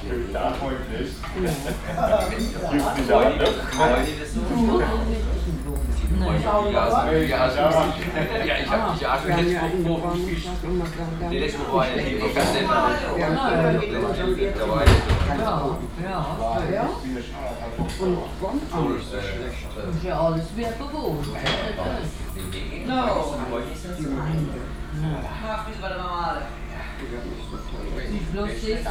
Da heute nicht. Ja. Gibt nicht an, ne? Ja, ich hab mich ja schon jetzt die letzte Woche war ja hier auf Fernsehen. Ist ja alles wieder bewohnt. Nicht bloß das,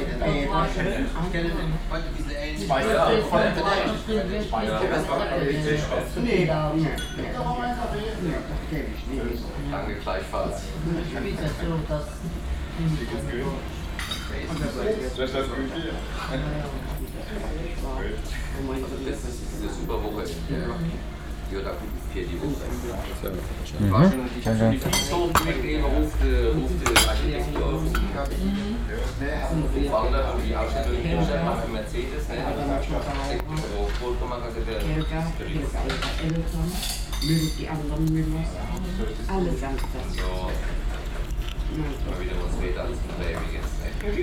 Danke gleichfalls. Das ist das Gefühl. Das ist eine super Woche. Ja, da gut für die Woche. Ich war schon die Fließhof mitnehmen, ruft die Architektur auf. Founder und die Ausstellung in Ingolstadt macht für Mercedes. Die anderen Müllers, alle ganz das. So, mal wieder was später als ein Baby jetzt.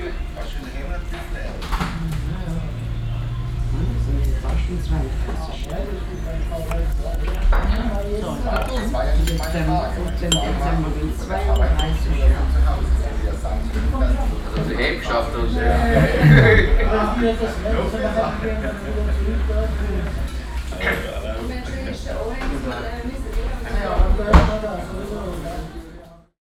Also die Hälfte geschafft uns. Mensen is de oorlog.